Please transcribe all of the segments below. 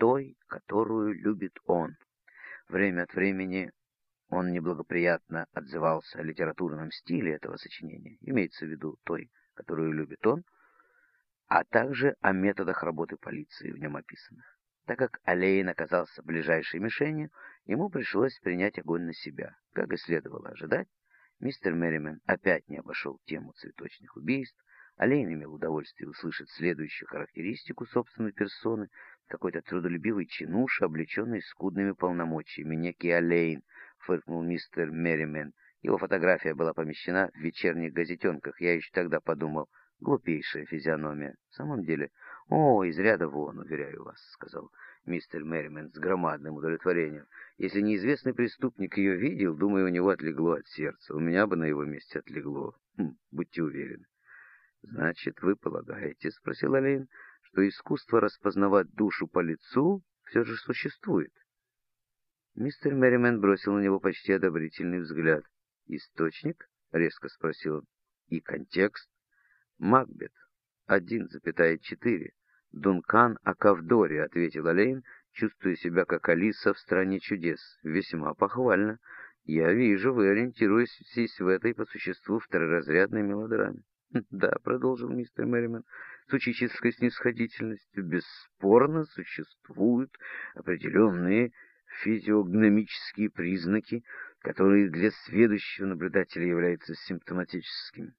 той, которую любит он. Время от времени он неблагоприятно отзывался о литературном стиле этого сочинения, имеется в виду той, которую любит он, а также о методах работы полиции в нем описанных. Так как Алейн оказался ближайшей мишенью, ему пришлось принять огонь на себя. Как и следовало ожидать, мистер Мерримен опять не обошел тему цветочных убийств. Алейн имел удовольствие услышать следующую характеристику собственной персоны: какой-то трудолюбивый чинуша, облеченный скудными полномочиями. Некий Алейн, фыркнул мистер Мерримен. Его фотография была помещена в вечерних газетенках. Я еще тогда подумал: глупейшая физиономия. В самом деле, из ряда вон, уверяю вас, сказал мистер Мерримен с громадным удовлетворением. Если неизвестный преступник ее видел, думаю, у него отлегло от сердца. У меня бы на его месте отлегло. Будьте уверены. Значит, вы полагаете, спросил Алейн, что искусство распознавать душу по лицу все же существует? Мистер Мерримен бросил на него почти одобрительный взгляд. Источник? Резко спросил он. И контекст? Макбет 1,4. Дункан о Кавдоре, ответил Алейн, чувствуя себя как Алиса в стране чудес. Весьма похвально. Я вижу, вы ориентируетесь в этой по существу второразрядной мелодраме. Да, продолжил мистер Мерримен с учительской снисходительностью, бесспорно существуют определенные физиогномические признаки, которые для сведущего наблюдателя являются симптоматическими.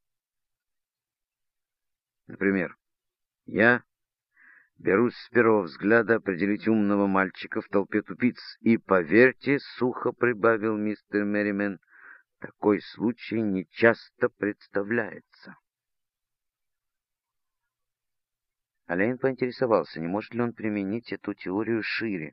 Например, я берусь с первого взгляда определить умного мальчика в толпе тупиц, и, поверьте, сухо прибавил мистер Мерримен, такой случай нечасто представляется. Алейн поинтересовался, не может ли он применить эту теорию шире.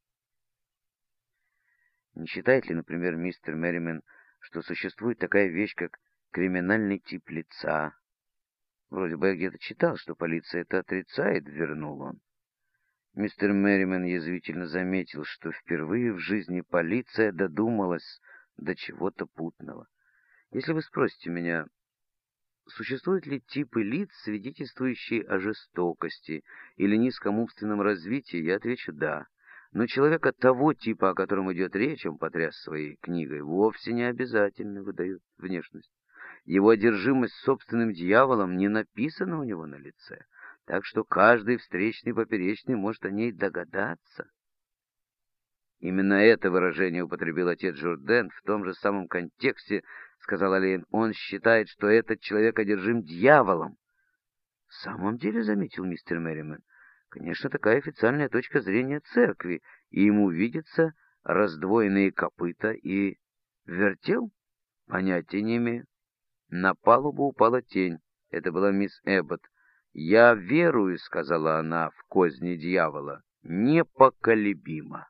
Не считает ли, например, мистер Мерримен, что существует такая вещь, как криминальный тип лица? Вроде бы я где-то читал, что полиция это отрицает, вернул он. Мистер Мерримен язвительно заметил, что впервые в жизни полиция додумалась до чего-то путного. Если вы спросите меня, существуют ли типы лиц, свидетельствующие о жестокости или низком умственном развитии, я отвечу «да». Но человека того типа, о котором идет речь, он потряс своей книгой, вовсе не обязательно выдает внешность. Его одержимость собственным дьяволом не написана у него на лице, так что каждый встречный поперечный может о ней догадаться. Именно это выражение употребил отец Журден в том же самом контексте, сказал Алейн. Он считает, что этот человек одержим дьяволом. В самом деле, заметил мистер Мерримен, конечно, такая официальная точка зрения церкви, и ему видятся раздвоенные копыта и вертел? Понятия не имею. На палубу упала тень. Это была мисс Эббот. «Я верую», — сказала она, — «в козни дьявола. Непоколебимо».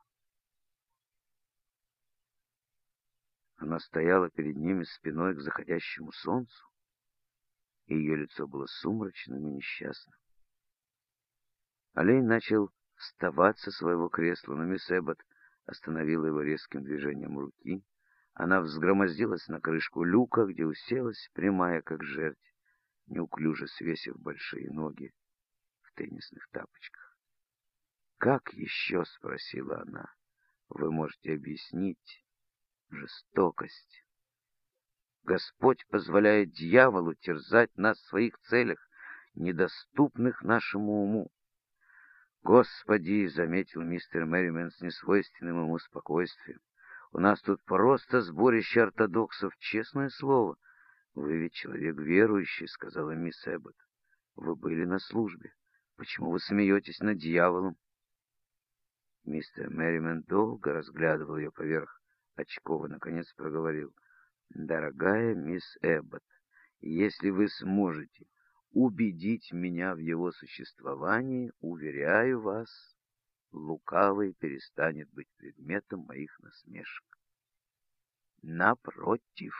Она стояла перед ними спиной к заходящему солнцу, и ее лицо было сумрачным и несчастным. Алейн начал вставать со своего кресла, но мисс Эббот остановила его резким движением руки. Она взгромоздилась на крышку люка, где уселась, прямая как жерть, неуклюже свесив большие ноги в теннисных тапочках. «Как еще, — спросила она, — вы можете объяснить жестокость? Господь позволяет дьяволу терзать нас в своих целях, недоступных нашему уму. Господи, — заметил мистер Мерримен с несвойственным ему спокойствием, — у нас тут просто сборище ортодоксов, честное слово. Вы ведь человек верующий, — сказала мисс Эббот. Вы были на службе. Почему вы смеетесь над дьяволом? Мистер Мерримен долго разглядывал ее поверх очков и, наконец, проговорил. «Дорогая мисс Эббот, если вы сможете убедить меня в его существовании, уверяю вас, лукавый перестанет быть предметом моих насмешек. Напротив».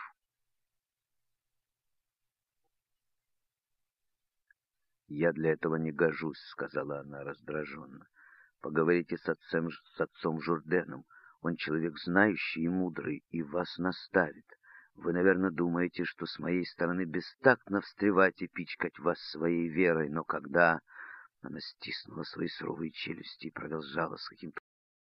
«Я для этого не гожусь», — сказала она раздраженно. «Поговорите с отцом Журденом. Он человек знающий и мудрый, и вас наставит. Вы, наверное, думаете, что с моей стороны бестактно встревать и пичкать вас своей верой, но когда Она стиснула свои суровые челюсти и продолжала с каким-то